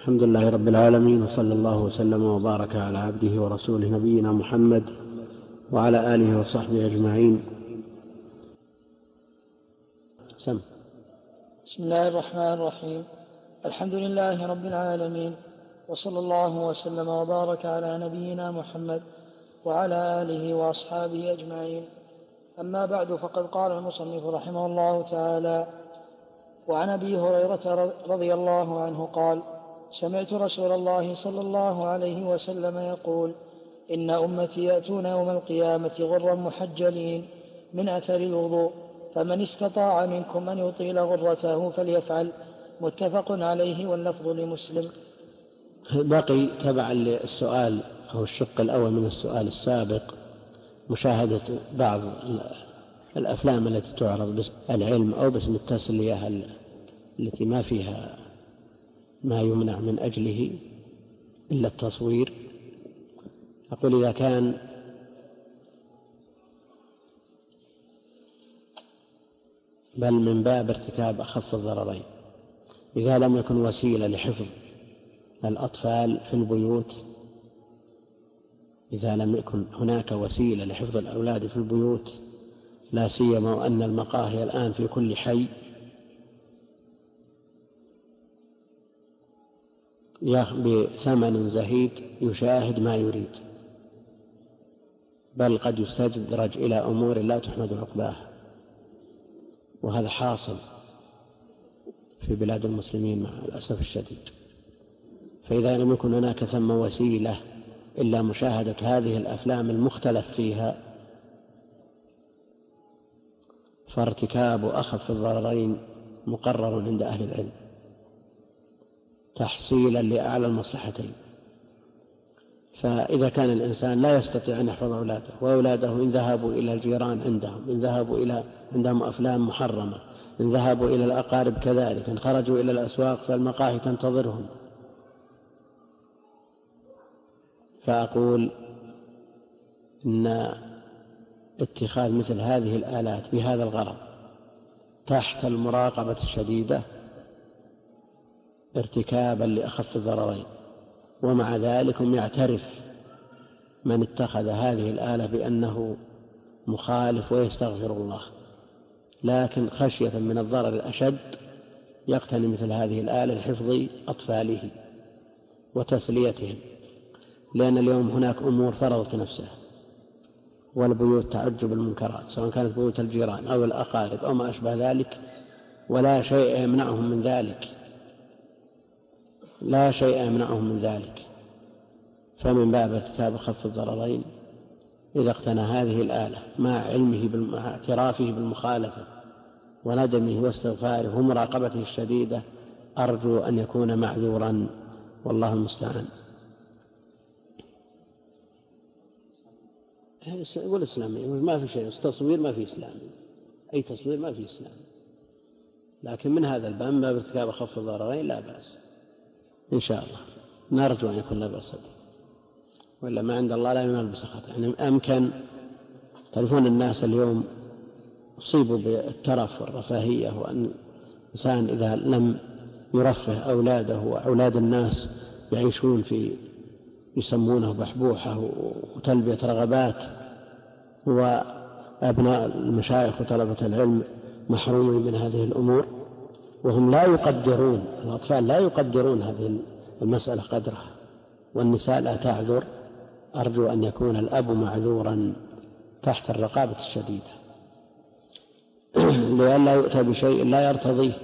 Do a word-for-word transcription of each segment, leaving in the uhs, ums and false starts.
الحمد لله رب العالمين، وصلى الله وسلم وبارك على عبده ورسوله نبينا محمد وعلى آله وصحبه أجمعين. سم. بسم الله الرحمن الرحيم. الحمد لله رب العالمين، وصلى الله وسلم وبارك على نبينا محمد وعلى آله وأصحابه أجمعين. أما بعد، فقد قال المصنف رحمه الله تعالى: وعن أبي هريرة رضي الله عنه قال: سمعت رسول الله صلى الله عليه وسلم يقول: إن أمتي يأتون يوم القيامة غرا محجلين من أثر الوضوء، فمن استطاع منكم أن يطيل غرته فليفعل. متفق عليه، واللفظ لمسلم. باقي تبعا للسؤال أو الشق الأول من السؤال السابق مشاهدة بعض الأفلام التي تعرض باسم العلم أو باسم التسلية التي ما فيها ما يمنع من أجله إلا التصوير. أقول إذا كان بل من باب ارتكاب أخف الضررين، إذا لم يكن وسيلة لحفظ الأطفال في البيوت، إذا لم يكن هناك وسيلة لحفظ الأولاد في البيوت، لا سيما وأن المقاهي الآن في كل حي بثمن زهيد يشاهد ما يريد، بل قد يستدرج إلى أمور لا تحمد عقباها، وهذا حاصل في بلاد المسلمين مع الأسف الشديد. فإذا لم يكن هناك ثم وسيلة إلا مشاهدة هذه الأفلام المختلف فيها، فارتكاب أخف الضررين مقرر عند أهل العلم تحصيلا لأعلى المصلحتين. فإذا كان الإنسان لا يستطيع أن يحفظ أولاده، وأولاده إن ذهبوا إلى الجيران عندهم، إن ذهبوا إلى عندهم أفلام محرمة، إن ذهبوا إلى الأقارب كذلك، إن خرجوا إلى الأسواق فالمقاهي تنتظرهم، فأقول إن اتخاذ مثل هذه الآلات بهذا الغرض تحت المراقبة الشديدة ارتكابا لأخف الضررين. ومع ذلك يعترف من اتخذ هذه الآلة بأنه مخالف ويستغفر الله، لكن خشية من الضرر الأشد يقتني مثل هذه الآلة لحفظ أطفاله وتسليتهم، لأن اليوم هناك أمور فرضت نفسها، والبيوت تعج بالمنكرات سواء كانت بيوت الجيران أو الأقارب أو ما أشبه ذلك، ولا شيء يمنعهم من ذلك، لا شيء يمنعهم من ذلك. فمن باب ارتكاب خف الضررين إذا اقتنى هذه الآلة مع علمه مع اعترافه بالمخالفة وندمه واستغفاره ومراقبته الشديدة، أرجو أن يكون معذورا، والله المستعان. يقول إسلامي ما في شيء، تصوير ما في إسلامي، أي تصوير ما في إسلامي، لكن من هذا الباب باب ارتكاب خف الضررين لا بأس إن شاء الله، نرجو أن يكون لا بأس به، وإلا ما عند الله لا ينال بسخط. يعني أمكن تعرفون الناس اليوم أصيبوا بالترف والرفاهية، وأن الإنسان إذا لم يرفه أولاده وأولاد الناس يعيشون في يسمونه بحبوحة وتلبية رغبات، وأبناء المشايخ وطلبة العلم محرومين من هذه الأمور، وهم لا يقدرون، الأطفال لا يقدرون هذه المسألة قدرها، والنساء لا تعذر. أرجو أن يكون الأب معذورا تحت الرقابة الشديدة لئلا يؤتى بشيء لا يرتضيه،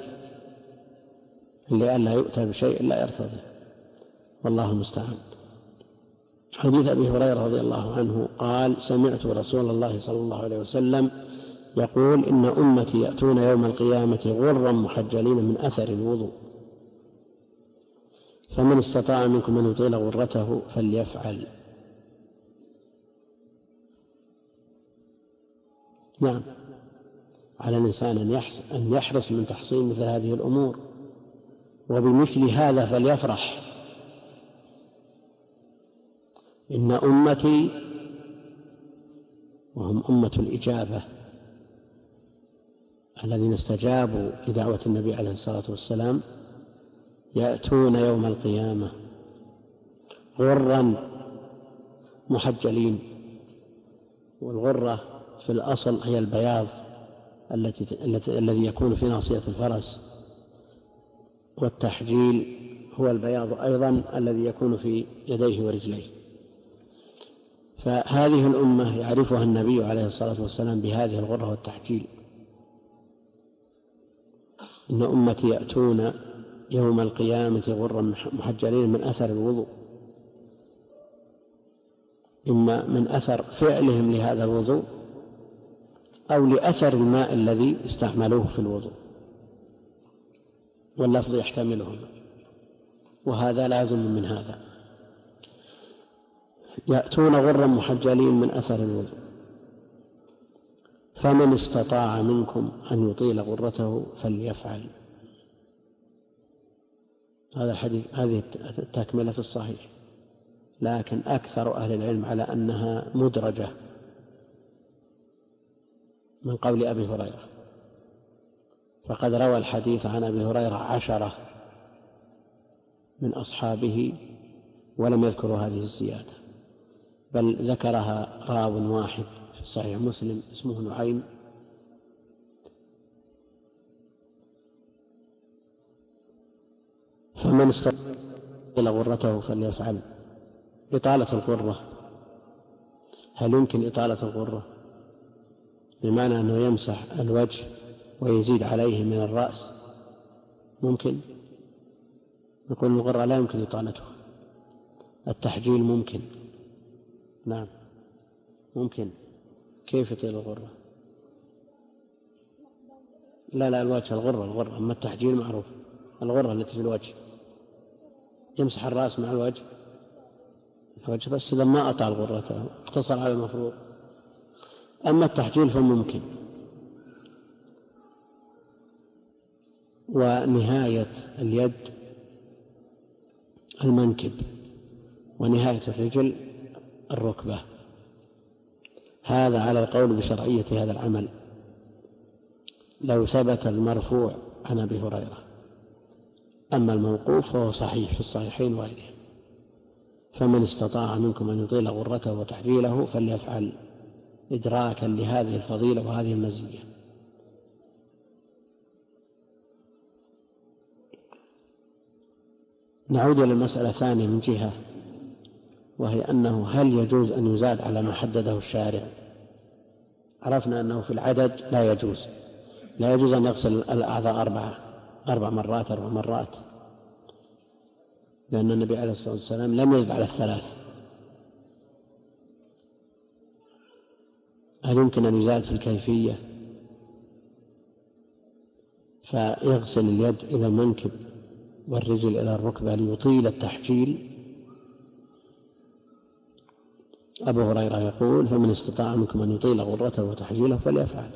لئلا يؤتى بشيء لا يرتضيه، والله المستعان. حديث أبي هريرة رضي الله عنه قال: سمعت رسول الله صلى الله عليه وسلم يقول: إن أمتي يأتون يوم القيامة غرا محجلين من أثر الوضوء، فمن استطاع منكم أن يطيل غرته فليفعل. نعم، على الإنسان أن يحرص من تحصيل مثل هذه الأمور، وبمثل هذا فليفرح. إن أمتي، وهم أمة الإجابة الذين استجابوا لدعوة النبي عليه الصلاة والسلام، يأتون يوم القيامة غرا محجلين، والغرة في الأصل هي البياض التي الذي يكون في ناصية الفرس، والتحجيل هو البياض أيضا الذي يكون في يديه ورجليه. فهذه الأمة يعرفها النبي عليه الصلاة والسلام بهذه الغرة والتحجيل. إن أمتي يأتون يوم القيامة غرا محجلين من أثر الوضوء، إما من أثر فعلهم لهذا الوضوء أو لأثر الماء الذي استعملوه في الوضوء، واللفظ يحتملهما، وهذا لازم من هذا. يأتون غرا محجلين من أثر الوضوء، فمن استطاع منكم أن يطيل غرته فليفعل. هذا الحديث، هذه التكملة في الصحيح، لكن أكثر أهل العلم على أنها مدرجة من قول أبي هريرة، فقد روى الحديث عن أبي هريرة عشرة من أصحابه ولم يذكروا هذه الزيادة، بل ذكرها راو واحد في صحيح مسلم اسمه نعيم، فمن استطال غرته فليفعل. إطالة الغرة، هل يمكن إطالة الغرة بمعنى أنه يمسح الوجه ويزيد عليه من الرأس؟ ممكن. نقول الغرة لا يمكن إطالتها. التحجيل ممكن، نعم ممكن. كيف يطيل الغرة؟ لا لا الوجه، الغرة الغرة، أما التحجيل معروف، الغرة التي في الوجه يمسح الرأس مع الوجه الوجه بس إذا ما أطال غرته اقتصر على المفروض. أما التحجيل فممكن. ونهاية اليد المنكب، ونهاية الرجل الركبة، هذا على القول بشرعية هذا العمل لو ثبت المرفوع عن أبي هريرة. أما الموقوف فهو صحيح في الصحيحين وغيرهم. فمن استطاع منكم أن يطيل غرته وتحجيله فليفعل، إدراكا لهذه الفضيلة وهذه المزية. نعود إلى المسألة الثانية من جهة، وهي أنه هل يجوز أن يزاد على ما حدده الشارع؟ عرفنا أنه في العدد لا يجوز، لا يجوز أن يغسل الأعضاء أربعة أربع مرات أربع مرات، لأن النبي عليه الصلاة والسلام لم يزد على الثلاث. هل يمكن أن يزاد في الكيفية فيغسل اليد إلى المنكب والرجل إلى الركبة ليطيل التحجيل؟ أبو هريرة يقول: فمن استطاع منكم أن يطيل غرته وتحجيله فليفعل،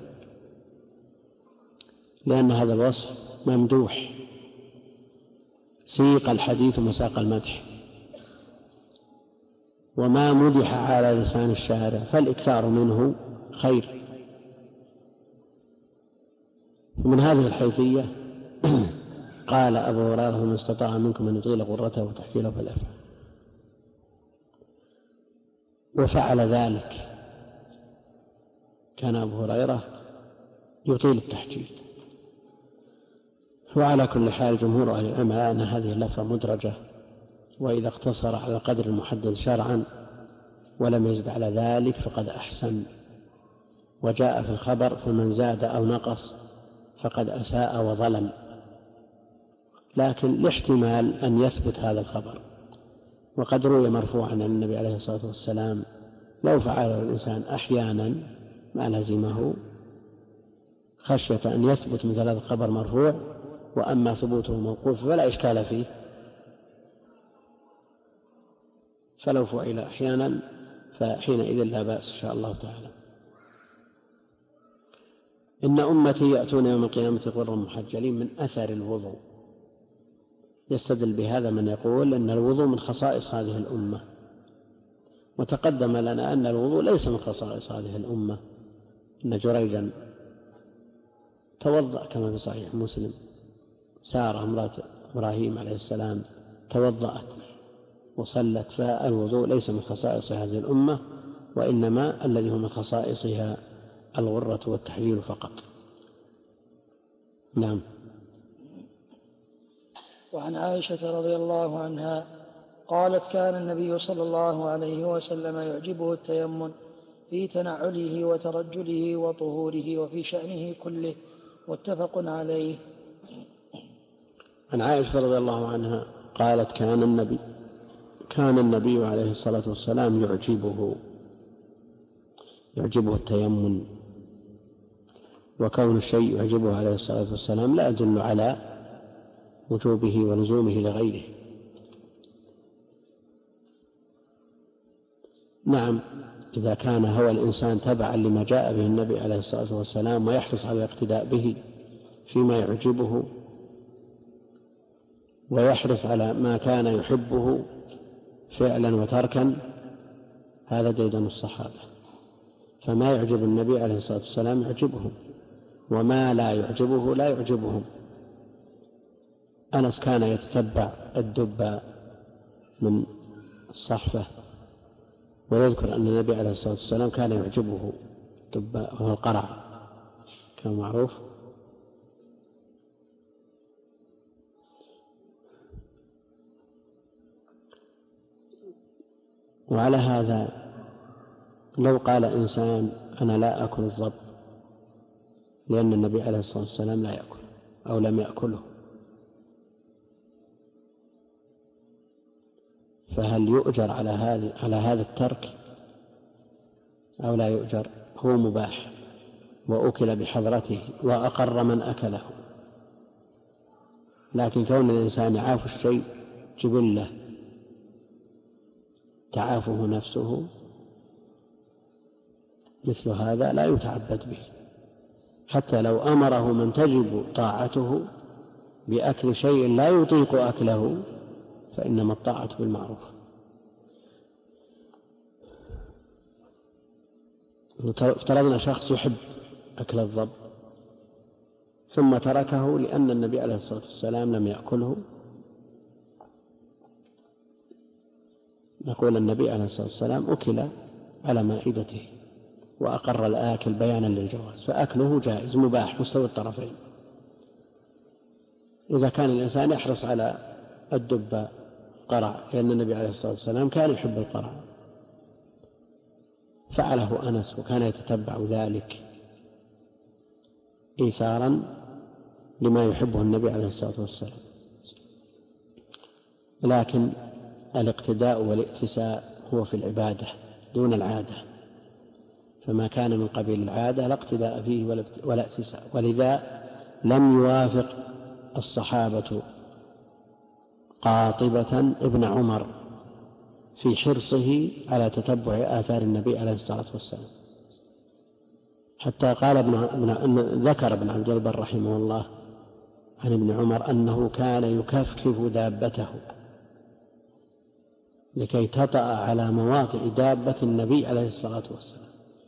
لأن هذا الوصف ممدوح، سيق الحديث مساق المدح، وما مدح على لسان الشارع فالإكثار منه خير. ومن هذه الحيثية قال أبو هريرة: فمن استطاع منكم أن يطيل غرته وتحجيله فليفعل، وفعل ذلك. كان أبو هريرة يطيل التحجيل. وعلى كل حال جمهور أهل العلم على أن هذه اللفظة مدرجة، وإذا اقتصر على القدر المحدد شرعا ولم يزد على ذلك فقد أحسن. وجاء في الخبر: فمن زاد أو نقص فقد أساء وظلم. لكن لاحتمال أن يثبت هذا الخبر، وقد روي مرفوعا عن النبي عليه الصلاة والسلام: لو فعله الإنسان أحيانا ما لزمه، خشية أن يثبت مثل هذا الخبر مرفوع، وأما ثبوته موقوف فلا إشكال فيه، فلو فعل أحيانا فحينئذ لا بأس إن شاء الله تعالى. إن أمتي يأتون يوم القيامة غرا محجلين من أثر الوضوء. يستدل بهذا من يقول أن الوضوء من خصائص هذه الأمة، وتقدم لنا أن الوضوء ليس من خصائص هذه الأمة. أن جريجا توضأ كما في صحيح مسلم، سارة امرأة إبراهيم عليه السلام توضأت وصلت، فالوضوء ليس من خصائص هذه الأمة، وإنما الذي هو من خصائصها الغرة والتحجيل فقط. نعم. وعن عائشة رضي الله عنها قالت كان النبي صلى الله عليه وسلم يعجبه التيمم في تنعله وترجله وطهوره وفي شأنه كله، متفق عليه. عن عائشة رضي الله عنها قالت كان النبي كان النبي عليه الصلاة والسلام يعجبه يعجبه التيمم، وكون الشيء يعجبه عليه الصلاة والسلام لا يدل على وجوبه ولزومه لغيره. نعم، إذا كان هوى الإنسان تبعا لما جاء به النبي عليه الصلاة والسلام ويحرص على الاقتداء به فيما يعجبه، ويحرص على ما كان يحبه فعلا وتركا، هذا ديدن الصحابة. فما يعجب النبي عليه الصلاة والسلام يعجبهم، وما لا يعجبه لا يعجبهم. أنس كان يتتبع الدب من الصحفة، ويذكر أن النبي عليه الصلاة والسلام كان يعجبه الدب وهو القرع، كان معروف. وعلى هذا لو قال إنسان أنا لا أكل الضب لأن النبي عليه الصلاة والسلام لا يأكل أو لم يأكله، فهل يؤجر على هذا على هذا الترك أو لا يؤجر؟ هو مباح وأكل بحضرته وأقر من أكله، لكن كون الإنسان يعاف الشيء جبلة تعافه نفسه، مثل هذا لا يتعبد به، حتى لو أمره من تجب طاعته بأكل شيء لا يطيق أكله فإنما الطاعة بالمعروف. افترضنا شخص يحب أكل الضب ثم تركه لأن النبي عليه الصلاة والسلام لم يأكله، نقول النبي عليه الصلاة والسلام أكل على مائدته وأقر الآكل بيانا للجواز، فأكله جائز مباح مستوي الطرفين. إذا كان الإنسان يحرص على الدب قرع لأن النبي عليه الصلاة والسلام كان يحب القرع، فعله أنس وكان يتتبع ذلك إيثارا لما يحبه النبي عليه الصلاة والسلام. لكن الاقتداء والائتساء هو في العبادة دون العادة، فما كان من قبيل العادة لا اقتداء فيه ولا ائتساء، ولذا لم يوافق الصحابة قاطبة ابن عمر في حرصه على تتبع آثار النبي عليه الصلاة والسلام، حتى قال ابن ذكر ابن عبد البر رحمه الله عن ابن عمر أنه كان يكفكف دابته لكي تطأ على مواطئ دابة النبي عليه الصلاة والسلام،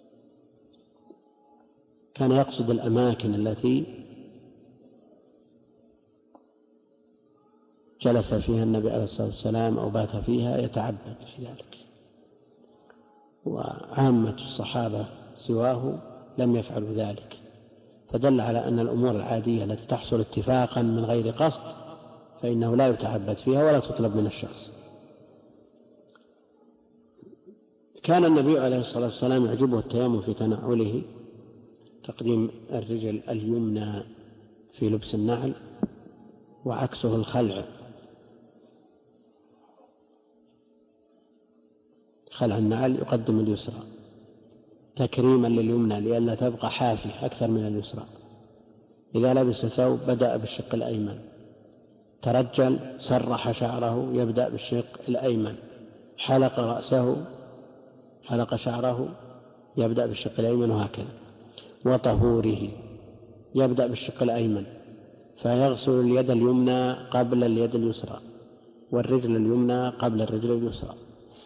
كان يقصد الأماكن التي جلس فيها النبي عليه الصلاة والسلام أو بات فيها يتعبد في ذلك، وعامة الصحابة سواه لم يفعلوا ذلك، فدل على أن الأمور العادية التي تحصل اتفاقا من غير قصد فإنه لا يتعبد فيها ولا تطلب من الشخص. كان النبي عليه الصلاة والسلام يعجبه التيمم في تنعله، تقديم الرجل اليمنى في لبس النعل وعكسه الخلع، خلع النعل يقدم اليسرى تكريما لليمنى لئلا تبقى حافية أكثر من اليسرى. إذا لبس ثوب بدأ بالشق الأيمن، ترجل سرح شعره يبدأ بالشق الأيمن، حلق رأسه حلق شعره يبدأ بالشق الأيمن، وهكذا. وطهوره يبدأ بالشق الأيمن فيغسل اليد اليمنى قبل اليد اليسرى والرجل اليمنى قبل الرجل اليسرى.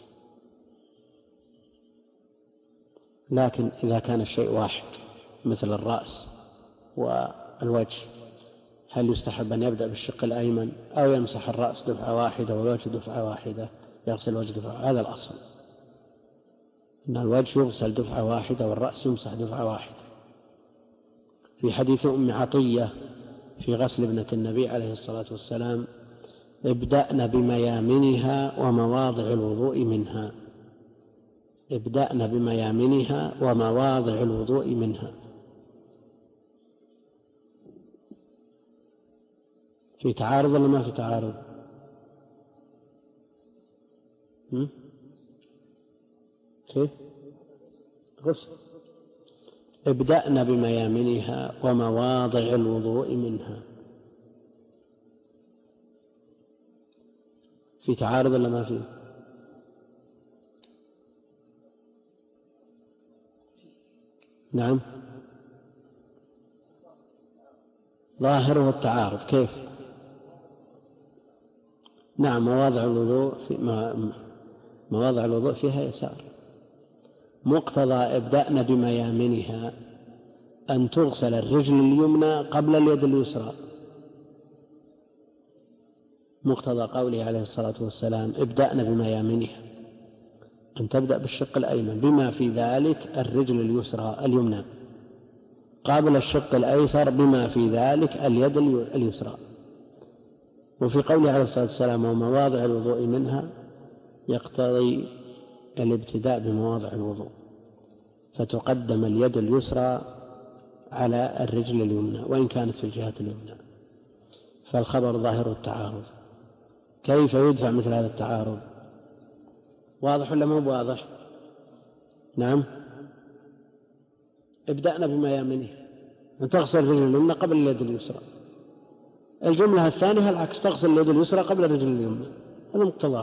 لكن إذا كان الشيء واحد مثل الرأس والوجه هل يستحب أن يبدأ بالشق الأيمن أو يمسح الرأس دفعة واحدة والوجه دفعة واحدة، يغسل الوجه دفعة؟ هذا الأصل، أن الوجه يغسل دفعة واحدة والرأس يمسح دفعة واحدة. في حديث أم عطية في غسل ابنة النبي عليه الصلاة والسلام: ابدأن بميامنها ومواضع الوضوء منها، ابدأن بميامنها ومواضع الوضوء منها. في تعارض ولا ما في تعارض؟ كيف؟ غسل. ابدأن بميامنها ومواضع الوضوء منها. في تعارض ولا ما في؟ نعم، ظاهره التعارض. كيف؟ نعم، مواضع الوضوء في مواضع الوضوء فيها يسار. مقتضى ابدأن بميامنها أن تغسل الرجل اليمنى قبل اليد اليسرى، مقتضى قوله عليه الصلاة والسلام: ابدأن بميامنها، أن تبدأ بالشق الأيمن بما في ذلك الرجل اليسرى اليمنى قبل الشق الأيسر بما في ذلك اليد اليسرى. وفي قوله عليه الصلاة والسلام: ومواضع الوضوء منها، يقتضي الابتداء بمواضع الوضوء، فتقدم اليد اليسرى على الرجل اليمنى وإن كانت في الجهة اليمنى. فالخبر ظاهر التعارض. كيف يدفع مثل هذا التعارض؟ واضح ولا مو واضح؟ نعم، ابدأنا بميامنه، أن تغسل الرجل اليمنى قبل اليد اليسرى. الجملة الثانية العكس، تغسل اليد اليسرى قبل الرجل اليمنى، هذا مقتضاه.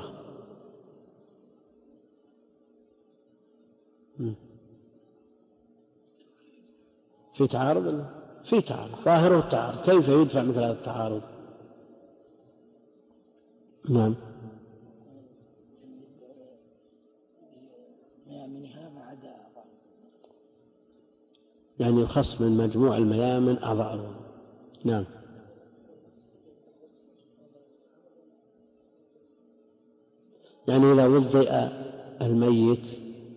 في تعارض ولا؟ في تعارض، ظاهره التعارض. كيف يدفع مثل هذا التعارض؟ نعم، يعني الخص من مجموع الميامن أعضاء الوضوء. نعم، يعني إذا وضئ الميت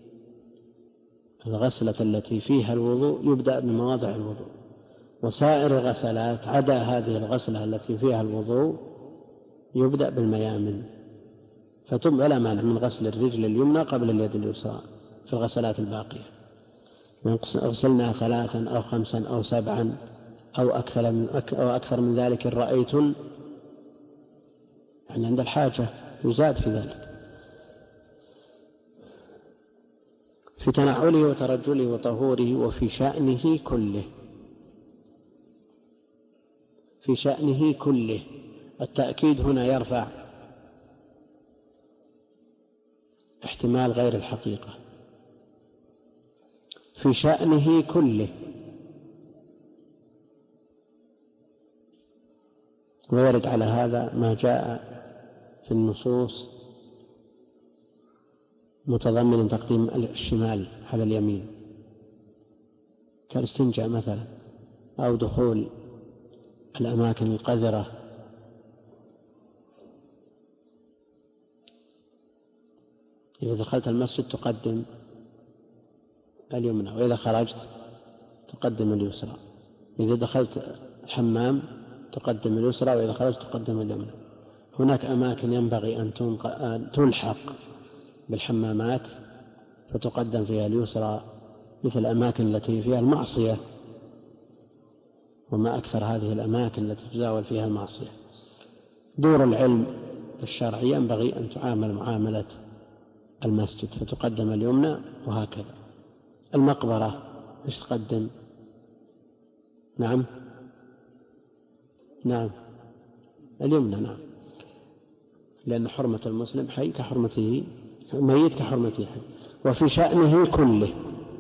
الغسلة التي فيها الوضوء يبدأ بمواضع الوضوء، وسائر الغسلات عدا هذه الغسلة التي فيها الوضوء يبدأ بالميامن. فتم ولا مانع من غسل الرجل اليمنى قبل اليد اليسرى في الغسلات الباقية، غسلنا ثلاثا أو خمسا أو سبعا أو أكثر من, أو أكثر من ذلك إن رأيتم، يعني عند الحاجة يزاد في ذلك. في تنعله وترجله وطهوره وفي شأنه كله. في شأنه كله، التأكيد هنا يرفع احتمال غير الحقيقة. في شأنه كله، ويرد على هذا ما جاء في النصوص متضمن تقديم الشمال على اليمين كالاستنجاء مثلا، أو دخول الأماكن القذرة. إذا دخلت المسجد تقدم اليمنى، وإذا خرجت تقدم اليسرى. إذا دخلت الحمام تقدم اليسرى، وإذا خرجت تقدم اليمنى. هناك أماكن ينبغي أن تلحق بالحمامات فتقدم فيها اليسرى، مثل الأماكن التي فيها المعصية، وما أكثر هذه الأماكن التي تزاول فيها المعصية. دور العلم الشرعي ينبغي أن تعامل معاملة المسجد، فتقدم اليمنى، وهكذا. المقبرة إيش تقدم؟ نعم نعم اليمنى، نعم، لأن حرمة المسلم حي كحرمته ميت كحرمته حي. وفي شأنه كله،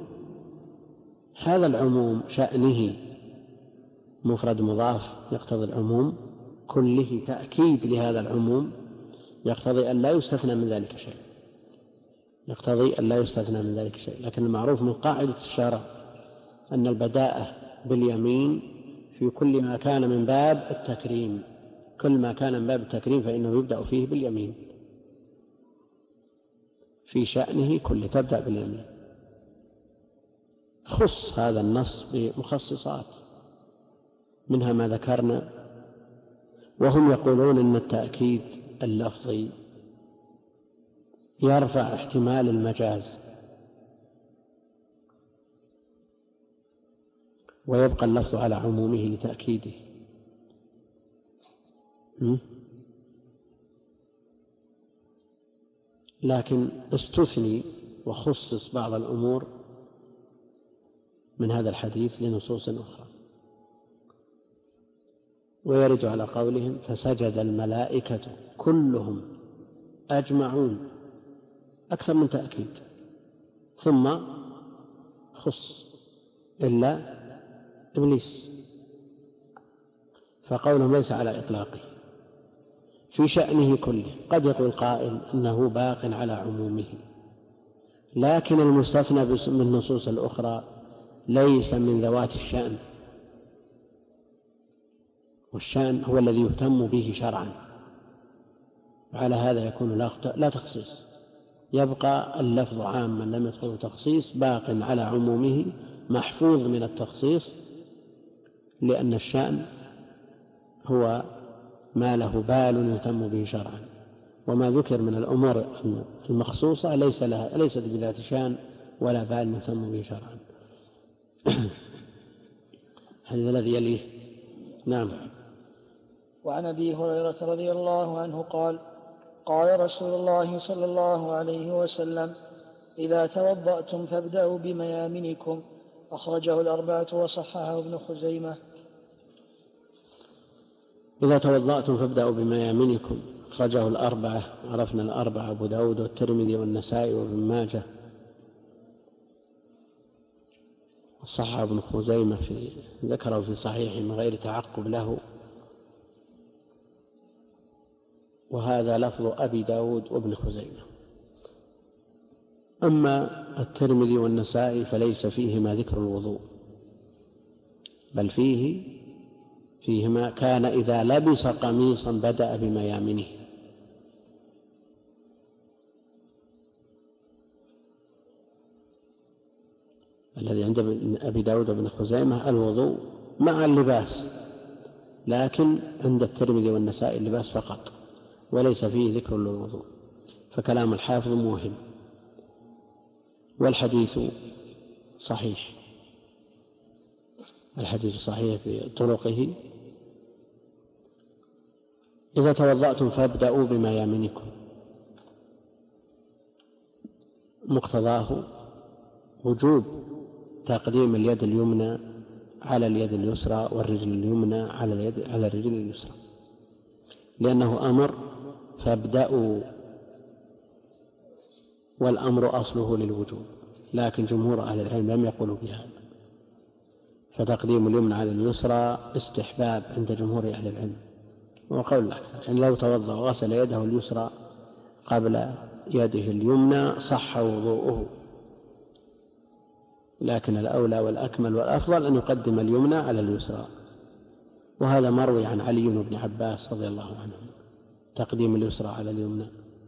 هذا العموم شأنه مفرد مضاف يقتضي العموم، كله تأكيد لهذا العموم يقتضي أن لا يستثنى من ذلك شيء، يقتضي أن لا يستثنى من ذلك شيء. لكن المعروف من قاعدة الشرع أن البداءة باليمين في كل ما كان من باب التكريم، كل ما كان من باب التكريم فإنه يبدأ فيه باليمين، في شأنه كل تبدأ باليمين. خص هذا النص بمخصصات منها ما ذكرنا، وهم يقولون أن التأكيد اللفظي يرفع احتمال المجاز ويبقى اللفظ على عمومه لتأكيده. لكن استثني وخصص بعض الأمور من هذا الحديث لنصوص أخرى. ويرد على قولهم فسجد الملائكة كلهم أجمعون، أكثر من تأكيد، ثم خص إلا إبليس، فقولهم ليس على إطلاقه في شأنه كله. قد يقول قائل أنه باق على عمومه، لكن المستثنى من النصوص الأخرى ليس من ذوات الشأن، والشأن هو الذي يهتم به شرعا، على هذا يكون لا تخصيص، يبقى اللفظ عاما لم يدخله تخصيص باق على عمومه محفوظ من التخصيص، لأن الشأن هو ما له بال يهتم به شرعا، وما ذكر من الأمور المخصوصة ليس لها ليست بذات شأن ولا بال يهتم به شرعا. هذا الذي يليه. نعم. وعن أبي هريرة رضي الله عنه قال قال رسول الله صلى الله عليه وسلم إذا توضأتم فابدأوا بميامنكم، أخرجه الأربعة وصححه ابن خزيمة. إذا توضأتم فابدأوا بميامنكم، أخرجه الأربعة، عرفنا الأربعة أبو داود والترمذي والنسائي وابن ماجه، وصححه ابن خزيمة في ذكره في صحيحه من غير تعقب له، وهذا لفظ أبي داود وابن خزيمة. أما الترمذي والنسائي فليس فيهما ذكر الوضوء، بل فيه فيهما كان إذا لبس قميصا بدأ بميامنه. الذي عند أبي داود وابن خزيمة الوضوء مع اللباس، لكن عند الترمذي والنسائي اللباس فقط، وليس فيه ذكر للوضوء، فكلام الحافظ موهم. والحديث صحيح، الحديث صحيح في طرقه. إذا توضأتم فابدأوا بميامنكم، مقتضاه وجوب تقديم اليد اليمنى على اليد اليسرى والرجل اليمنى على اليد على الرجل اليسرى، لأنه أمر فابدأوا، والأمر أصله للوجوب، لكن جمهور أهل العلم لم يقولوا بهذا، فتقديم اليمنى على اليسرى استحباب عند جمهور أهل العلم، وقول الأكثر يعني لو توضأ وغسل يده اليسرى قبل يده اليمنى صح وضوءه، لكن الأولى والأكمل والأفضل أن يقدم اليمنى على اليسرى، وهذا مروي عن علي بن عباس رضي الله عنه تقديم اليسرى على اليمنى.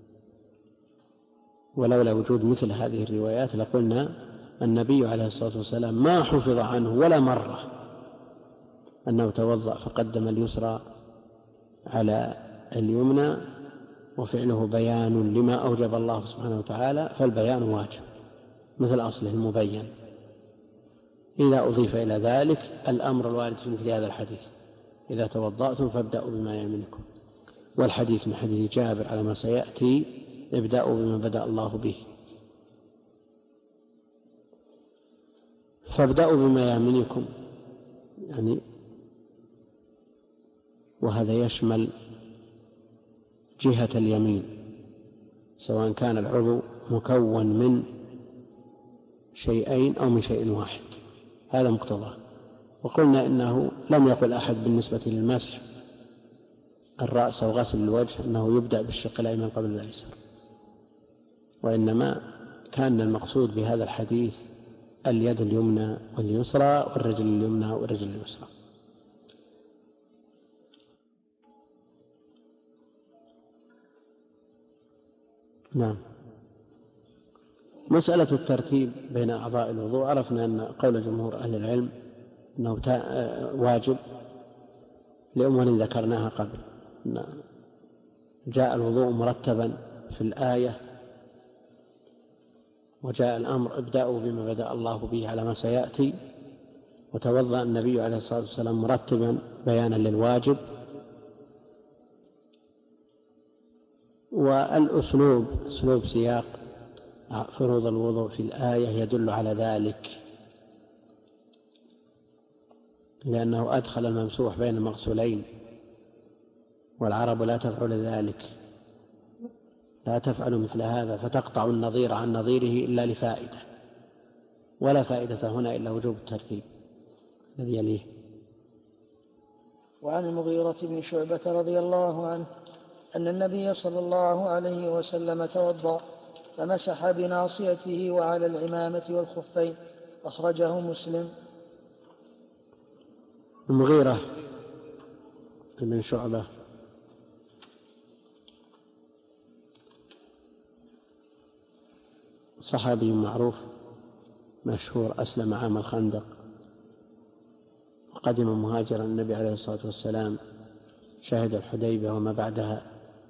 ولولا وجود مثل هذه الروايات لقلنا النبي عليه الصلاة والسلام ما حفظ عنه ولا مرة أنه توضأ فقدم اليسرى على اليمنى، وفعله بيان لما أوجب الله سبحانه وتعالى، فالبيان واجب مثل أصله المبين. إذا أضيف إلى ذلك الأمر الوارد في مثل هذا الحديث إذا توضأتم فابدأوا بما يمنكم، والحديث من حديث جابر على ما سيأتي ابدأوا بما بدأ الله به، فابدأوا بما يمنكم يعني، وهذا يشمل جهة اليمين سواء كان العضو مكون من شيئين أو من شيء واحد، هذا مقتضاه. وقلنا إنه لم يقل أحد بالنسبة للمسح الرأس أو غسل الوجه أنه يبدأ بالشق الأيمن قبل الأيسر، وإنما كان المقصود بهذا الحديث اليد اليمنى واليسرى والرجل اليمنى والرجل اليسرى. نعم. مسألة الترتيب بين أعضاء الوضوء عرفنا أن قول جمهور أهل العلم أنه واجب لأمور ذكرناها قبل. جاء الوضوء مرتبا في الآية، وجاء الأمر ابدأوا بما بدأ الله به على ما سيأتي، وتوضأ النبي عليه الصلاة والسلام مرتبا بيانا للواجب. والأسلوب أسلوب سياق فروض الوضوء في الآية يدل على ذلك، لأنه أدخل الممسوح بين المغسولين، والعرب لا تفعل ذلك، لا تفعل مثل هذا، فتقطع النظير عن نظيره إلا لفائدة، ولا فائدة هنا إلا وجوب الترتيب الذي يليه. وعن المغيرة بن شعبة رضي الله عنه أن النبي صلى الله عليه وسلم توضأ فمسح بناصيته وعلى العمامة والخفين، أخرجه مسلم. المغيرة بن شعبة صحابي معروف مشهور، أسلم عام الخندق، وقدم مهاجرا النبي عليه الصلاة والسلام، شهد الحديبية وما بعدها،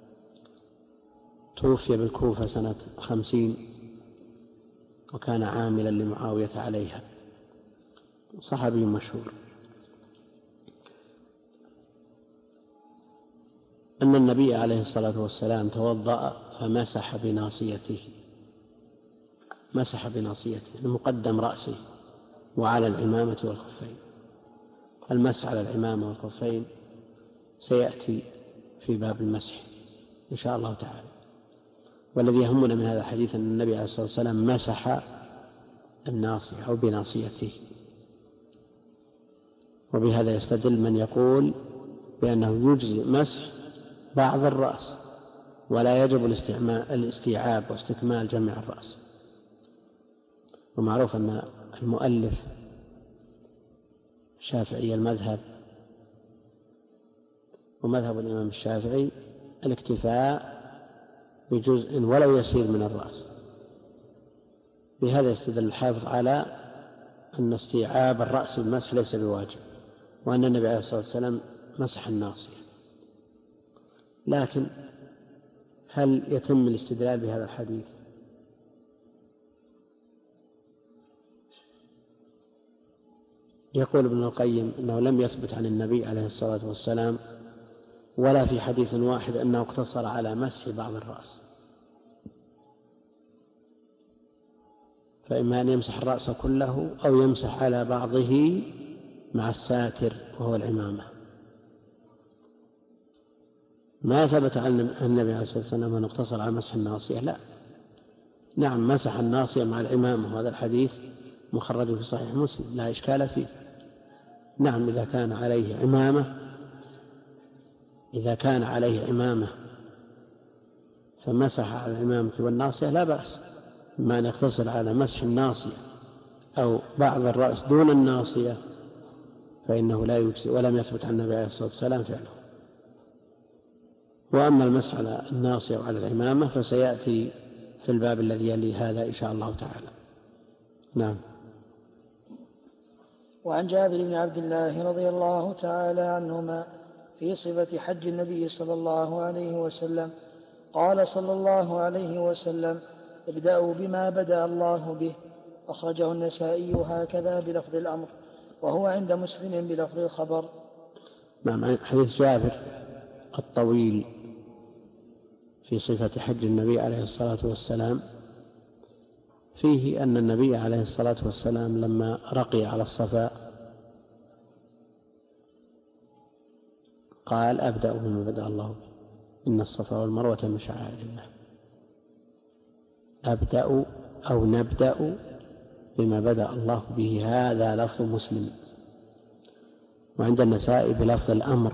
توفي بالكوفة سنة خمسين، وكان عاملا لمعاوية عليها، صحابي مشهور. أن النبي عليه الصلاة والسلام توضأ فمسح بناصيته، مسح بناصيته لمقدم رأسه وعلى العمامة والخفين. المسح على العمامة والخفين سيأتي في باب المسح إن شاء الله تعالى. والذي يهمنا من هذا الحديث أن النبي عليه الصلاة والسلام مسح الناصية أو بناصيته، وبهذا يستدل من يقول بأنه يجزي مسح بعض الرأس ولا يجب الاستيعاب واستكمال جميع الرأس. ومعروف أن المؤلف شافعي المذهب، ومذهب الإمام الشافعي الاكتفاء بجزء ولو يسير من الرأس. بهذا يستدل الحافظ على أن استيعاب الرأس بالمسح ليس بواجب، وأن النبي عليه الصلاة والسلام مسح الناصية. لكن هل يتم الاستدلال بهذا الحديث؟ يقول ابن القيم إنه لم يثبت عن النبي عليه الصلاة والسلام ولا في حديث واحد أنه اقتصر على مسح بعض الرأس، فإما أن يمسح الرأس كله أو يمسح على بعضه مع الساتر وهو العمامة. ما ثبت عن النبي عليه الصلاة والسلام أنه اقتصر على مسح الناصية، لا، نعم مسح الناصية مع العمامة، وهذا الحديث مخرج في صحيح مسلم لا إشكال فيه. نعم إذا كان عليه عمامة إذا كان عليه عمامة فمسح على العمامة والناصية لا بأس، ما أن يقتصر على مسح الناصية أو بعض الرأس دون الناصية فإنه لا يجزي، ولم يثبت عن النبي عليه الصلاة والسلام فعله. وأما المسح على الناصية وعلى العمامة فسيأتي في الباب الذي يلي هذا إن شاء الله تعالى. نعم. وعن جابر بن عبد الله رضي الله تعالى عنهما في صفة حج النبي صلى الله عليه وسلم قال صلى الله عليه وسلم: ابدأوا بما بدأ الله به، أخرجه النسائي هكذا بلفظ الأمر، وهو عند مسلم بلفظ الخبر. نعم. حديث جابر الطويل في صفة حج النبي عليه الصلاة والسلام فيه أن النبي عليه الصلاة والسلام لما رقي على الصفا قال: أبدأ بما بدأ الله به، إن الصفا والمروة من شعائر الله. أبدأ أو نبدأ بما بدأ الله به، هذا لفظ مسلم. وعند النسائي بلفظ الأمر: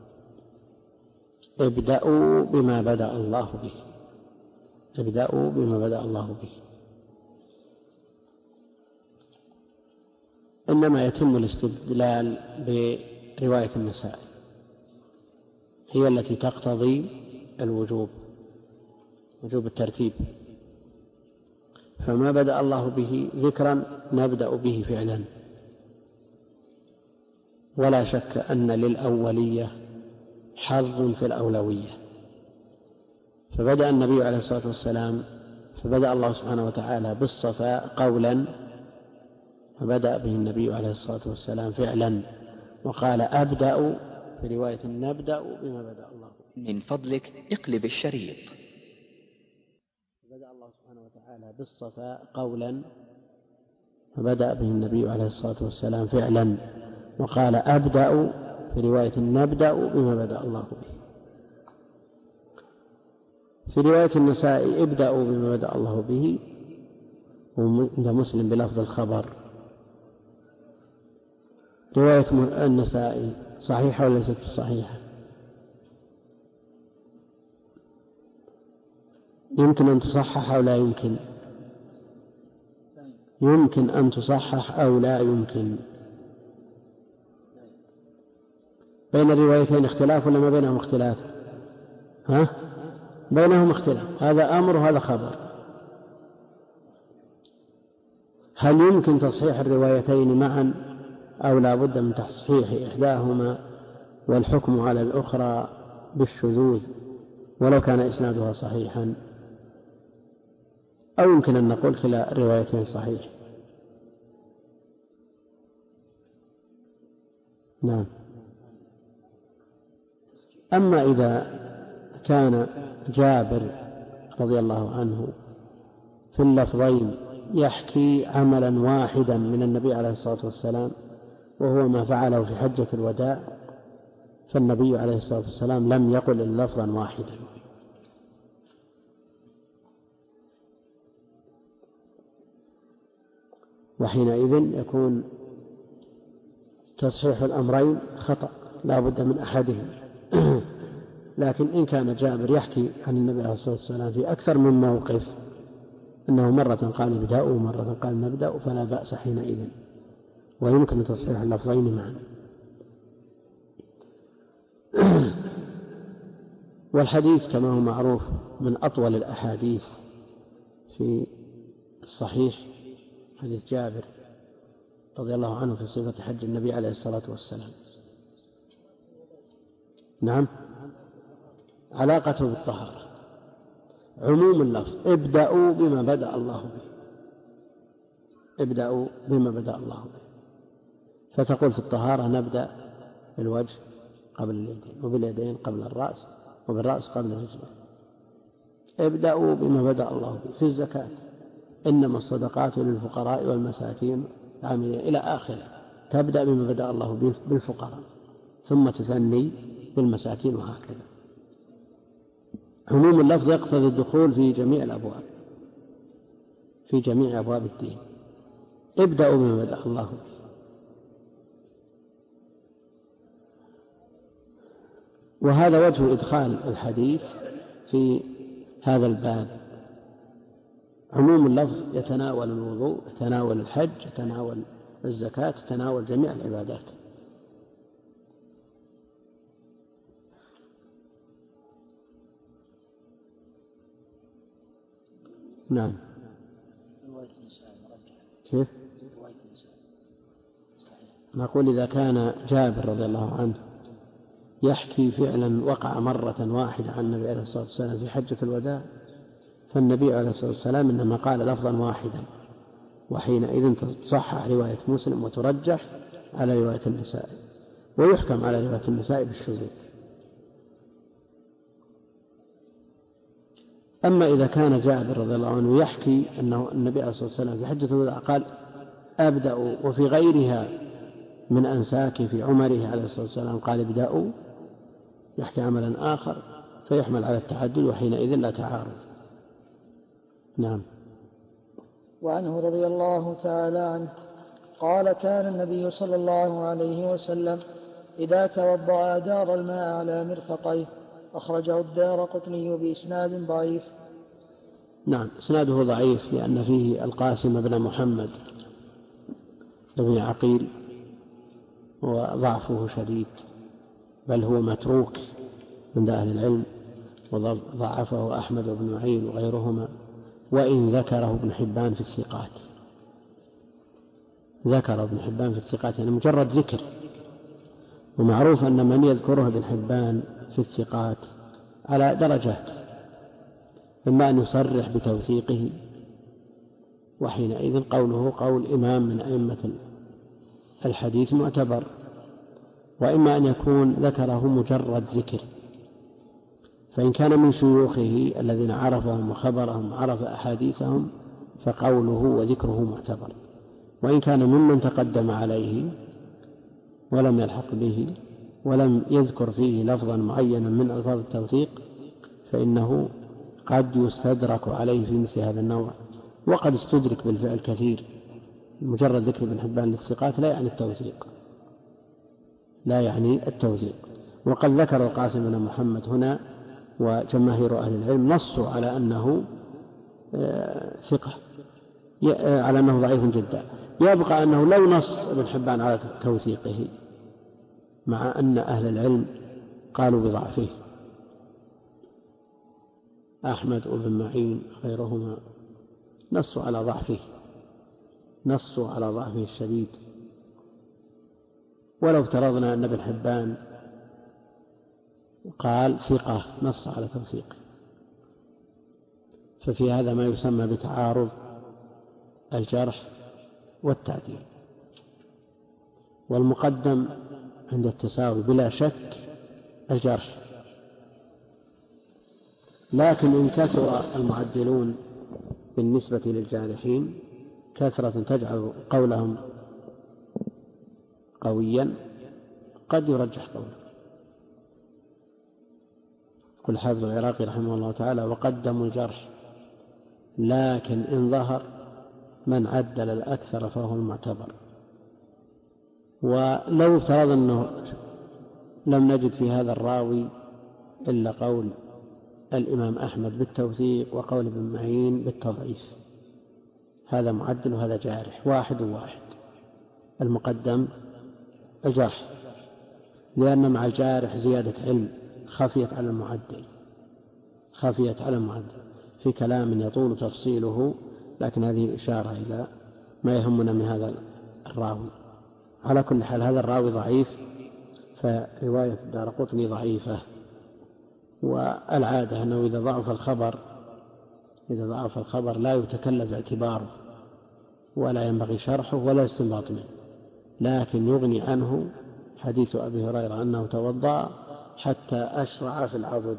ابدأوا بما بدأ الله به، ابدأوا بما بدأ الله به. إنما يتم الاستدلال برواية النسائي، هي التي تقتضي الوجوب، وجوب الترتيب. فما بدأ الله به ذكرا نبدأ به فعلا. ولا شك أن للأولية حظ في الأولوية. فبدأ النبي عليه الصلاة والسلام فبدأ الله سبحانه وتعالى بالصفاء قولا، فبدأ به النبي عليه الصلاة والسلام فعلا، وقال أبدأ في رواية نبدأ بما بدأ الله. من فضلك اقلب الشريط. بدأ الله سبحانه وتعالى بالصفاء قولا، فبدأ به النبي عليه الصلاة والسلام فعلا، وقال أبدأ في رواية نبدأ بما بدأ الله به. في رواية النسائي ابدأوا بما بدأ الله به، وعند مسلم بلفظ الخبر. رواية النسائي صحيحة ولا ليست صحيحة؟ يمكن أن تصحح أو لا يمكن؟ يمكن أن تصحح أو لا يمكن. بين الروايتين اختلاف ولا ما بينهم اختلاف؟ ها؟ بينهم اختلاف، هذا أمر وهذا خبر. هل يمكن تصحيح الروايتين معا أو لا بد من تصحيح إحداهما والحكم على الأخرى بالشذوذ ولو كان إسنادها صحيحا؟ أو يمكن أن نقول كلا الروايتين صحيح؟ نعم. أما إذا كان جابر رضي الله عنه في اللفظين يحكي عملا واحدا من النبي عليه الصلاة والسلام وهو ما فعله في حجة الوداع، فالنبي عليه الصلاة والسلام لم يقل إلا لفظا واحدا. وحينئذ يكون تصحيح الأمرين خطأ لا بد من أحدهم. لكن إن كان جابر يحكي عن النبي عليه الصلاة والسلام في أكثر من موقف أنه مرة قال ابدأوا ومرة قال نبدأ فلا بأس حينئذ، ويمكن تصحيح اللفظين معا. والحديث كما هو معروف من أطول الأحاديث في الصحيح حديث جابر رضي الله عنه في صفة حج النبي عليه الصلاة والسلام. نعم، علاقته بالطهارة. عموم اللفظ ابدأوا بما بدأ الله به، ابدأوا بما بدأ الله به. فتقول في الطهارة نبدأ بالوجه قبل اليدين، وباليدين قبل الرأس، وبالرأس قبل الرجلين. ابدأوا بما بدأ الله به. في الزكاة إنما الصدقات للفقراء والمساكين عاملين إلى آخره، تبدأ بما بدأ الله به بالفقراء ثم تثني بالمساكين وهكذا. عموم اللفظ يقتضي الدخول في جميع الأبواب، في جميع أبواب الدين. ابدأوا بما بدأ الله به. وهذا وجه إدخال الحديث في هذا الباب. عموم اللفظ يتناول الوضوء، يتناول الحج، يتناول الزكاة، يتناول جميع العبادات. نعم. كيف؟ نقول إذا كان جابر رضي الله عنه يحكي فعلا وقع مرة واحدة عن النبي عليه الصلاة والسلام في حجة الوداع، فالنبي عليه الصلاة والسلام إنما قال لفظا واحدا، وحينئذ تصحح رواية مسلم وترجح على رواية النساء، ويحكم على رواية النساء بالشذوذ. أما إذا كان جابر رضي الله عنه يحكي أنه النبي عليه الصلاة والسلام في حجة الوداع قال أبدأ، وفي غيرها من أنساك في عمره عليه الصلاة والسلام قال ابدأوا، يحكي عملا آخر فيحمل على التعدد، وحينئذ لا تعارض. نعم. وعنه رضي الله تعالى عنه قال كان النبي صلى الله عليه وسلم إذا توضأ أدار الماء على مرفقيه. أخرجه الدارقطني بإسناد ضعيف. نعم، إسناده ضعيف لأن فيه القاسم بن محمد بن عقيل وضعفه شديد، بل هو متروك عند أهل العلم، وضعفه أحمد بن معين وغيرهما، وإن ذكره ابن حبان في الثقات. ذكر ابن حبان في الثقات يعني مجرد ذكر، ومعروف أن من يذكره ابن حبان في الثقات على درجات، إما أن يصرح بتوثيقه، وحينئذ قوله قول إمام من أئمة الحديث معتبر، وإما أن يكون ذكره مجرد ذكر، فإن كان من شيوخه الذين عرفهم وخبرهم عرف أحاديثهم فقوله وذكره معتبر، وإن كان ممن تقدم عليه ولم يلحق به ولم يذكر فيه لفظا معينا من ألفاظ التوثيق فإنه قد يستدرك عليه في مثل هذا النوع، وقد استدرك بالفعل كثير. مجرد ذكر ابن حبان للثقات لا يعني التوثيق، لا يعني التوثيق. وقد ذكر القاسم بن محمد هنا وجماهير أهل العلم نصوا على أنه ثقة، على أنه ضعيف جدا. يبقى أنه لو نص ابن حبان على توثيقه مع أن أهل العلم قالوا بضعفه، أحمد وابن معين غيرهما نصوا على ضعفه، نصوا على ضعفه الشديد. ولو افترضنا أن ابن حبان قال ثقة نص على توثيقه، ففي هذا ما يسمى بتعارض الجرح والتعديل. والمقدم عند التساوي بلا شك الجرح، لكن إن كثر المعدلون بالنسبة للجارحين كثرة تجعل قولهم قويا قد يرجح قوله. قل حافظ العراقي رحمه الله تعالى وقدموا الجرح، لكن إن ظهر من عدل الأكثر فهو المعتبر. ولو افترض أنه لم نجد في هذا الراوي إلا قول الإمام أحمد بالتوثيق وقول ابن معين بالتضعيف، هذا معدل وهذا جارح، واحد وواحد. المقدم الجرح، لأن مع الجارح زيادة علم خفيت على المعدل، خفيت على المعدل في كلام يطول تفصيله، لكن هذه إشارة إلى ما يهمنا من هذا الراوي. على كل حال هذا الراوي ضعيف، فرواية الدارقطني ضعيفة، والعادة أنه إذا ضعف الخبر إذا ضعف الخبر لا يتكلف اعتباره ولا ينبغي شرحه ولا استنباط منه، لكن يغني عنه حديث أبي هريرة أنه توضأ حتى أشرع في العضد.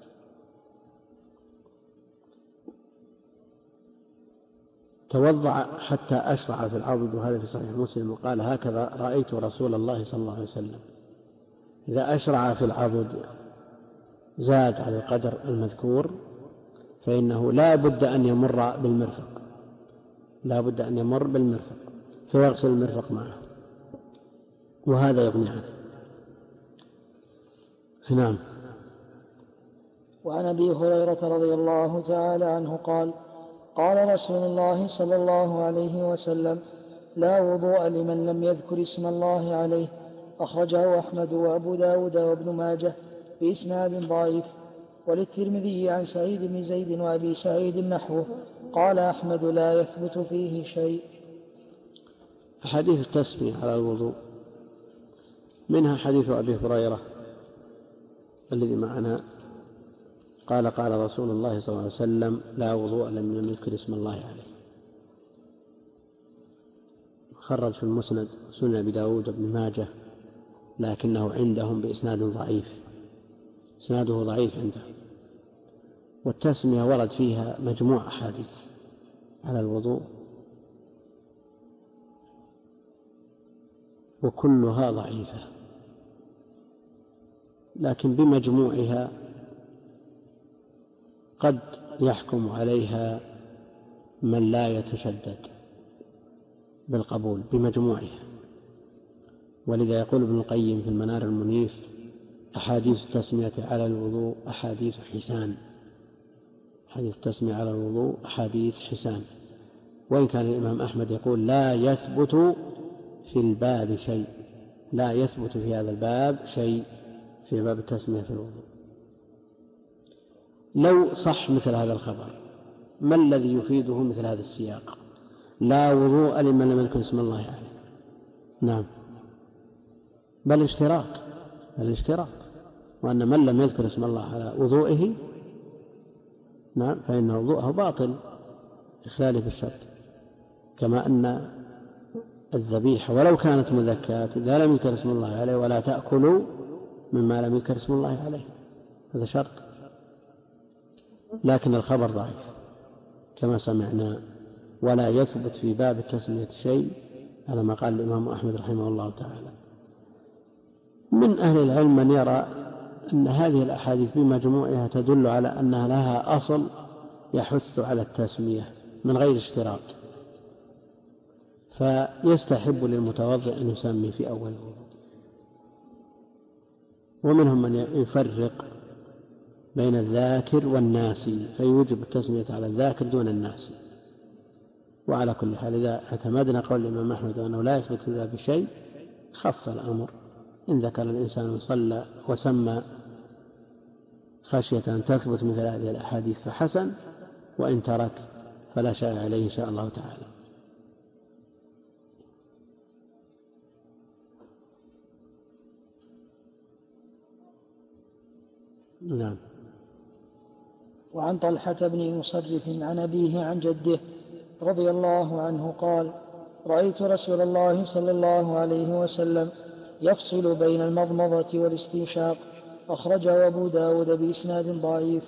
توضأ حتى أشرع في العضد، وهذا في صحيح مسلم، وقال هكذا رأيت رسول الله صلى الله عليه وسلم. إذا أشرع في العضد زاد على القدر المذكور فإنه لا بد أن يمر بالمرفق، لا بد أن يمر بالمرفق فيغسل المرفق معه، وهذا يغني عنه. نعم. وعن أبي هريرة رضي الله تعالى عنه قال قال رسول الله صلى الله عليه وسلم لا وضوء لمن لم يذكر اسم الله عليه. أخرجه أحمد وأبو داود وابن ماجه بإسناد ضعيف. وللترمذي عن سعيد بن زيد وأبي سعيد نحوه. قال أحمد لا يثبت فيه شيء. حديث التسمية على الوضوء منها حديث أبي هريرة الذي معنا قال قال رسول الله صلى الله عليه وسلم لا وضوء لمن لم يذكر اسم الله عليه. خرج في المسند سنن أبي داود بن ماجه، لكنه عندهم بإسناد ضعيف، إسناده ضعيف عندهم. والتسمية ورد فيها مجموع أحاديث على الوضوء وكلها ضعيفة، لكن بمجموعها قد يحكم عليها من لا يتشدد بالقبول بمجموعها. ولذا يقول ابن القيم في المنار المنيف أحاديث التسمية على الوضوء أحاديث حسان، حديث التسمية على الوضوء أحاديث حسان. وإن كان الإمام أحمد يقول لا يثبت في الباب شيء، لا يثبت في هذا الباب شيء في باب التسمية في الوضوء. لو صح مثل هذا الخبر ما الذي يفيده مثل هذا السياق؟ لا وضوء لمن لم يذكر اسم الله عليه. نعم، بل اشتراك، بل اشتراك، وأن من لم يذكر اسم الله على وضوئه نعم فإن وضوءه باطل إخلاله بالشرط، كما أن الذبيحة ولو كانت مذكاة إذا لم يذكر اسم الله عليه ولا تأكلوا مما لم يذكر اسم الله عليه، هذا شرط. لكن الخبر ضعيف كما سمعنا، ولا يثبت في باب التسمية شيء على ما قال الإمام أحمد رحمه الله تعالى. من أهل العلم من يرى أن هذه الأحاديث بمجموعها تدل على أنها لها أصل يحث على التسمية من غير اشتراط، فيستحب للمتوضئ أن يسمي في أول الوضوء. ومنهم من يفرق بين الذاكر والناسي فيوجب التسمية على الذاكر دون الناسي. وعلى كل حال إذا اعتمدنا قول الإمام أحمد أنه لا يثبت في ذلك شيء خف الأمر. إن ذكر الإنسان وصلى وسمى خشية أن تثبت مثل هذه الأحاديث فحسن، وإن ترك فلا شيء عليه إن شاء الله تعالى. نعم. وعن طلحة بن مصرف عن أبيه عن جده رضي الله عنه قال: رأيت رسول الله صلى الله عليه وسلم يفصل بين المضمضة والاستنشاق. أخرجه أبو داود بإسناد ضعيف.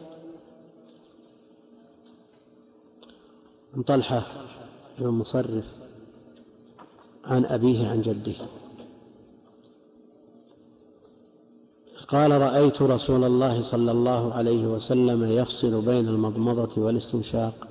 عن طلحة بن مصرف عن أبيه عن جده قال: رأيت رسول الله صلى الله عليه وسلم يفصل بين المضمضة والاستنشاق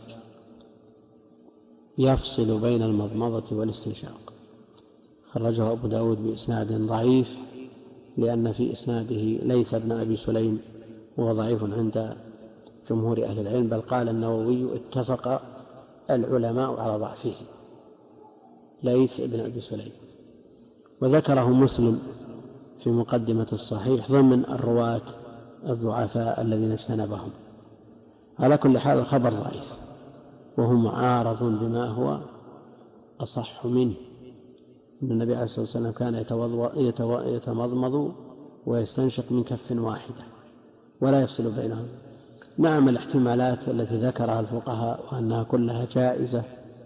يفصل بين المضمضة والاستنشاق. خرجه أبو داود بإسناد ضعيف لأن في إسناده ليث بن أبي سليم وهو ضعيف عند جمهور أهل العلم، بل قال النووي اتفق العلماء على ضعفه ليث بن أبي سليم. وذكره مسلم في مقدمة الصحيح ضمن الرواة الضعفاء الذين اجتنبهم. على كل حال الخبر ضعيف وهو معارض بما هو أصح منه. أن النبي عليه الصلاة والسلام كان يتمضمض ويستنشق من كف واحدة ولا يفصل بينهم. نعم الاحتمالات التي ذكرها الفقهاء وأنها كلها جائزة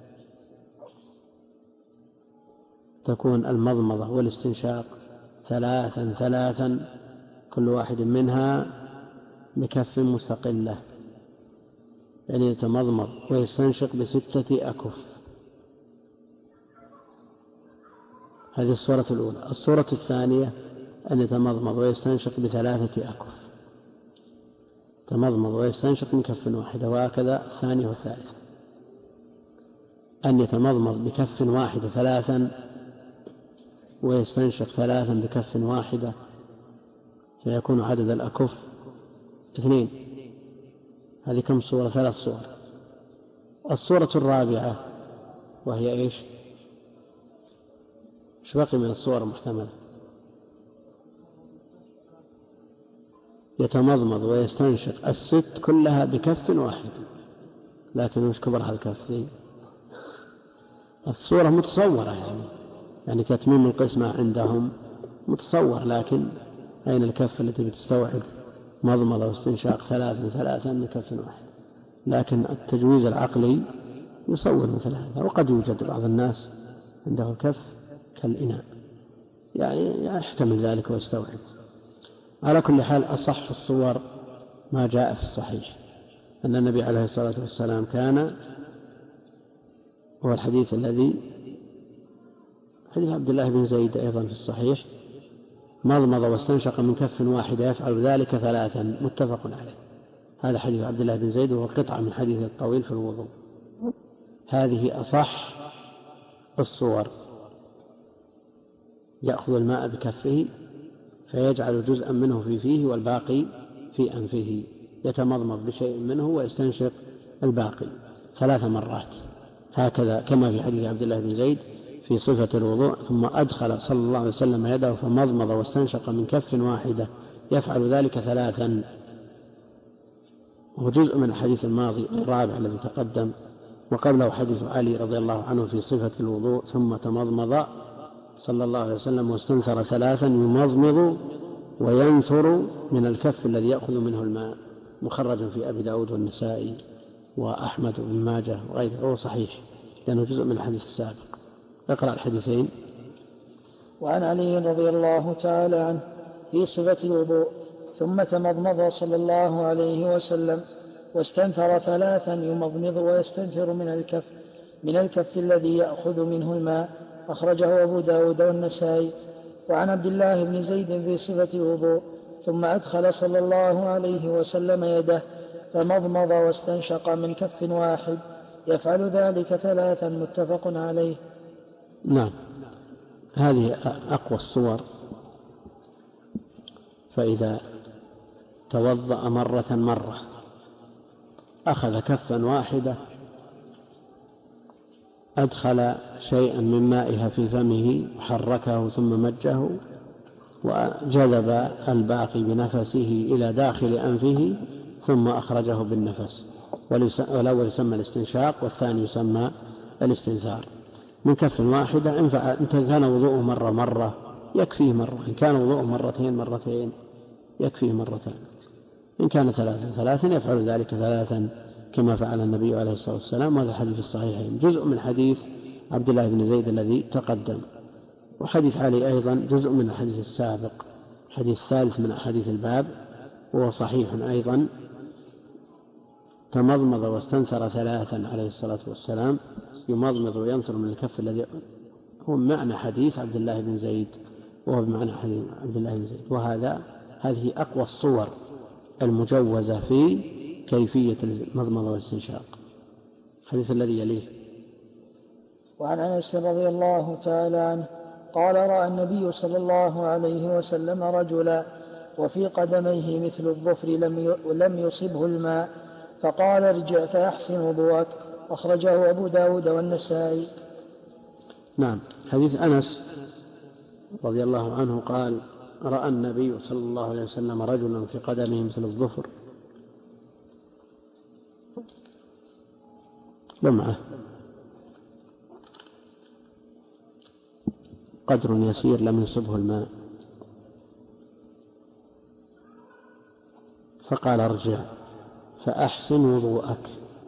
تكون المضمضة والاستنشاق ثلاثا ثلاثا كل واحد منها بكف مستقلة، يعني يتمضمض ويستنشق بستة أكف. هذه الصورة الأولى. الصورة الثانية أن يتمضمض ويستنشق بثلاثة أكف، تمضمض ويستنشق من كف واحدة، وهكذا الثانية والثالثة. أن يتمضمض بكف واحدة ثلاثا ويستنشق ثلاثا بكف واحدة فيكون عدد الأكف اثنين. هذه كم صورة؟ ثلاث صور. الصورة الرابعة وهي إيش؟ ايش بقي من الصور المحتملة؟ يتمضمض ويستنشق الست كلها بكف واحد، لكن مش كبرها الكف ذي. الصورة متصورة يعني يعني تتميم القسمة عندهم متصور، لكن أين الكف التي بتستوعب مضمضة واستنشاق ثلاثا ثلاثا من كف واحد؟ لكن التجويز العقلي يصور مثل هذا. وقد يوجد بعض الناس عنده الكف كالإناء يعني يحتمل ذلك ويستوعب. على كل حال أصح الصور ما جاء في الصحيح أن النبي عليه الصلاة والسلام كان، هو الحديث الذي حديث عبد الله بن زيد أيضا في الصحيح، مضمض واستنشق من كف واحدة يفعل ذلك ثلاثا، متفق عليه. هذا حديث عبد الله بن زيد وهو قطعة من حديث الطويل في الوضوء. هذه أصح الصور. يأخذ الماء بكفه فيجعل جزءا منه في فيه والباقي في أنفه، يتمضمض بشيء منه ويستنشق الباقي ثلاث مرات هكذا كما في حديث عبد الله بن زيد في صفة الوضوء. ثم أدخل صلى الله عليه وسلم يده فمضمض واستنشق من كف واحدة يفعل ذلك ثلاثا. هو جزء من الحديث الماضي الرابع الذي تقدم، وقبله حديث علي رضي الله عنه في صفة الوضوء: ثم تمضمض صلى الله عليه وسلم واستنثر ثلاثا يمضمض وينثر من الكف الذي يأخذ منه الماء، مخرج في أبي داود والنسائي وأحمد بن ماجه وغيره، هو صحيح لأنه جزء من الحديث السابق. اقرأ الحديثين. وعن علي رضي الله تعالى عنه في صفة الوضوء: ثم تمضمض صلى الله عليه وسلم واستنثر ثلاثا يمضمض ويستنثر من الكف من الكف الذي يأخذ منه الماء، أخرجه أبو داود والنسائي. وعن عبد الله بن زيد في صفة الوضوء: ثم أدخل صلى الله عليه وسلم يده فمضمض واستنشق من كف واحد، يفعل ذلك ثلاثا، متفق عليه. نعم، هذه أقوى الصور. فإذا توضأ مرة مرة أخذ كفا واحدة، أدخل شيئا من مائها في فمه وحركه ثم مجه وجذب الباقي بنفسه إلى داخل أنفه ثم أخرجه بالنفس، والأول يسمى الاستنشاق والثاني يسمى الاستنثار، من كف واحدة. إن كان وضوءه مرة مرة يكفيه مرة، إن كان وضوءه مرتين مرتين يكفيه مرتين، إن كان ثلاثا ثلاثا يفعل ذلك ثلاثا كما فعل النبي عليه الصلاة والسلام. وهذا حديث الصحيحين، جزء من حديث عبد الله بن زيد الذي تقدم، وحديث علي أيضا جزء من الحديث السابق، حديث ثالث من أحاديث الباب وهو صحيح أيضا. تمضمض واستنثر ثلاثا عليه الصلاة والسلام، يمضمض وينثر من الكف الذي هو معنى حديث عبد الله بن زيد، وهو بمعنى حديث عبد الله بن زيد. وهذا هذه أقوى الصور المجوزة في كيفية المضمضة والاستنشاق. الحديث الذي يليه: وعن أنس رضي الله تعالى عنه قال: رأى النبي صلى الله عليه وسلم رجلا وفي قدميه مثل الظفر لم يصبه الماء، فقال: ارجع فأحسن وضوءك، أخرجه أبو داود والنسائي. نعم، حديث أنس رضي الله عنه قال: رأى النبي صلى الله عليه وسلم رجلا في قدمه مثل الظفر لمعة قدر يسير لم يصبه الماء، فقال: ارجع فأحسن وضوءك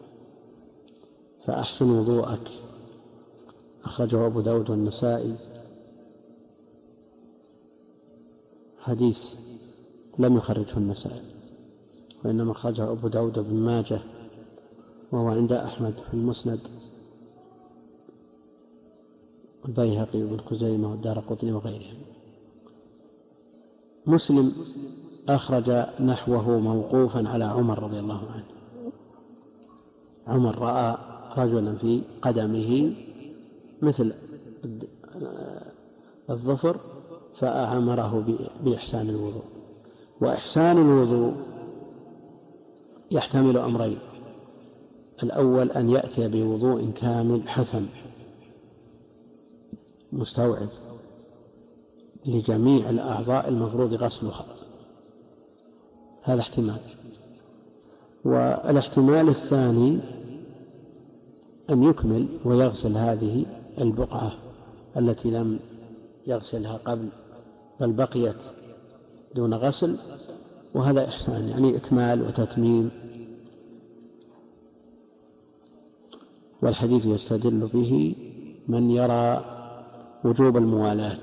فأحسن وضوءك أخرجه أبو داود والنسائي. حديث لم يخرجه النسائي، وإنما أخرجه أبو داود بن ماجه، وهو عند أحمد في المسند، البيهقي وابن خزيمة والدارقطني وغيرهم. مسلم أخرج نحوه موقوفا على عمر رضي الله عنه. عمر رأى رجلا في قدمه مثل الظفر فأمره بإحسان الوضوء. وإحسان الوضوء يحتمل أمرين: الأول أن يأتي بوضوء كامل حسن مستوعب لجميع الأعضاء المفروض غسلها، هذا احتمال. والاحتمال الثاني أن يكمل ويغسل هذه البقعة التي لم يغسلها قبل بل بقيت دون غسل، وهذا إحسان يعني إكمال وتتميم. والحديث يستدل به من يرى وجوب الموالاة،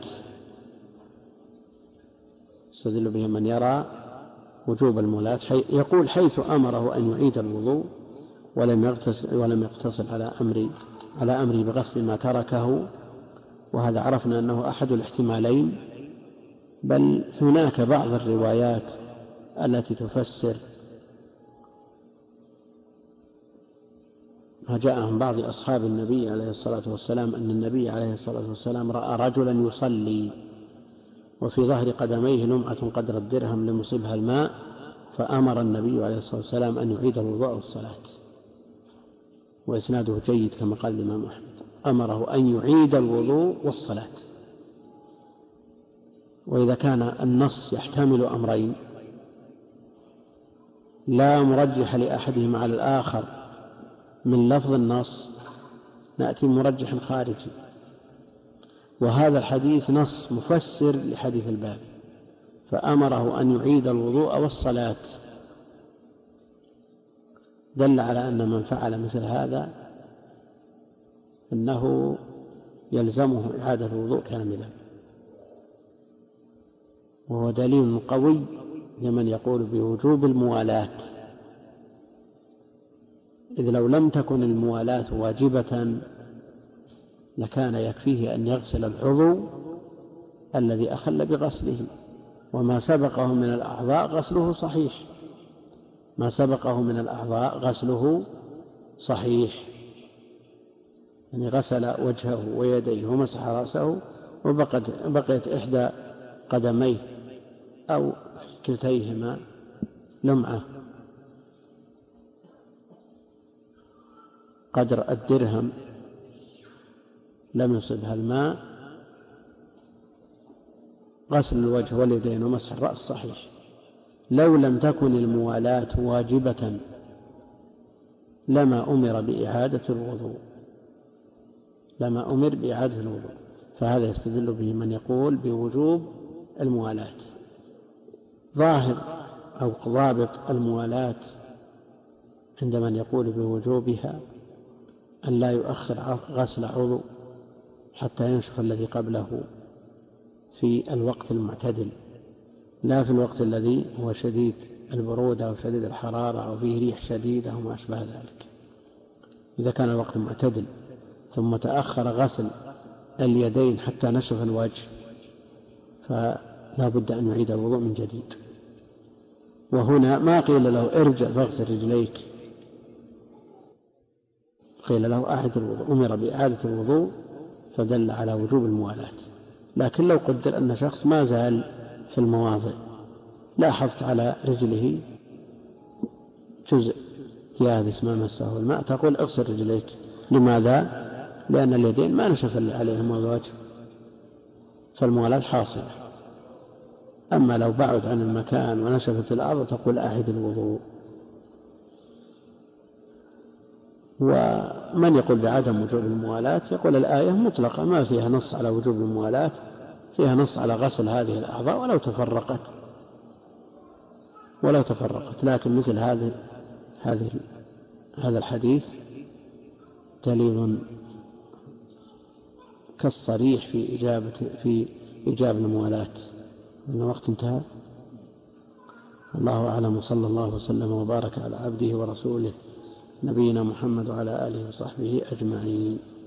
يستدل به من يرى وجوب الموالاة، يقول: حيث أمره أن يعيد الوضوء ولم يغتسل ولم يقتصر على أمر على أمره بغسل ما تركه. وهذا عرفنا أنه أحد الاحتمالين، بل هناك بعض الروايات التي تفسر ما جاء عن بعض أصحاب النبي عليه الصلاة والسلام أن النبي عليه الصلاة والسلام رأى رجلا يصلي وفي ظهر قدميه لمعة قدر الدرهم لم يصبها الماء، فأمر النبي عليه الصلاة والسلام أن يعيد الوضوء والصلاة. وإسناده جيد كما قال الإمام أحمد، أمره أن يعيد الوضوء والصلاة. وإذا كان النص يحتمل أمرين لا مرجح لأحدهما على الآخر من لفظ النص نأتي مرجح خارجي، وهذا الحديث نص مفسر لحديث الباب، فأمره أن يعيد الوضوء والصلاة، دل على أن من فعل مثل هذا أنه يلزمه إعادة الوضوء كاملا، وهو دليل قوي لمن يقول بوجوب الموالاة، إذ لو لم تكن الموالاة واجبة لكان يكفيه أن يغسل العضو الذي أخل بغسله، وما سبقه من الأعضاء غسله صحيح، ما سبقه من الأعضاء غسله صحيح، يعني غسل وجهه ويديه ومسح رأسه وبقت بقيت إحدى قدميه أو كلتيهما لمعة قدر الدرهم لم يصبها الماء، غسل الوجه واليدين ومسح الرأس صحيح. لو لم تكن الموالاة واجبة لما أمر بإعادة الوضوء لما أمر بإعادة الوضوء فهذا يستدل به من يقول بوجوب الموالاة. ظاهر أو ضابط الموالاة عند من يقول بوجوبها أن لا يؤخر غسل عضو حتى ينشف الذي قبله في الوقت المعتدل، لا في الوقت الذي هو شديد البرودة أو شديد الحرارة أو فيه ريح شديدة وما أشبه ذلك. إذا كان الوقت معتدل ثم تأخر غسل اليدين حتى نشف الوجه فلا بد أن يعيد الوضوء من جديد. وهنا ما قيل له ارجع فاغسل رجليك، قيل له أعد الوضوء، أمر بإعادة الوضوء فدل على وجوب الموالاة. لكن لو قدر أن شخص ما زال في المواضع لاحظت على رجله جزء يابس ما مسه الماء تقول اغسل رجليك. لماذا؟ لأن اليدين ما نشف عليهم الوجه فالموالاة حاصلة. أما لو بعد عن المكان ونشفت الأرض تقول أعد الوضوء. ومن يقول بعدم وجوب الموالاة يقول الآية مطلقة ما فيها نص على وجوب الموالاة، فيها نص على غسل هذه الأعضاء ولو تفرقت ولو تفرقت لكن مثل هذه هذه هذا الحديث دليل كالصريح في إجابة في إيجاب الموالاة. إن الوقت انتهى. الله أعلم، صلى الله وسلم وبارك على عبده ورسوله نبينا محمد وعلى آله وصحبه أجمعين.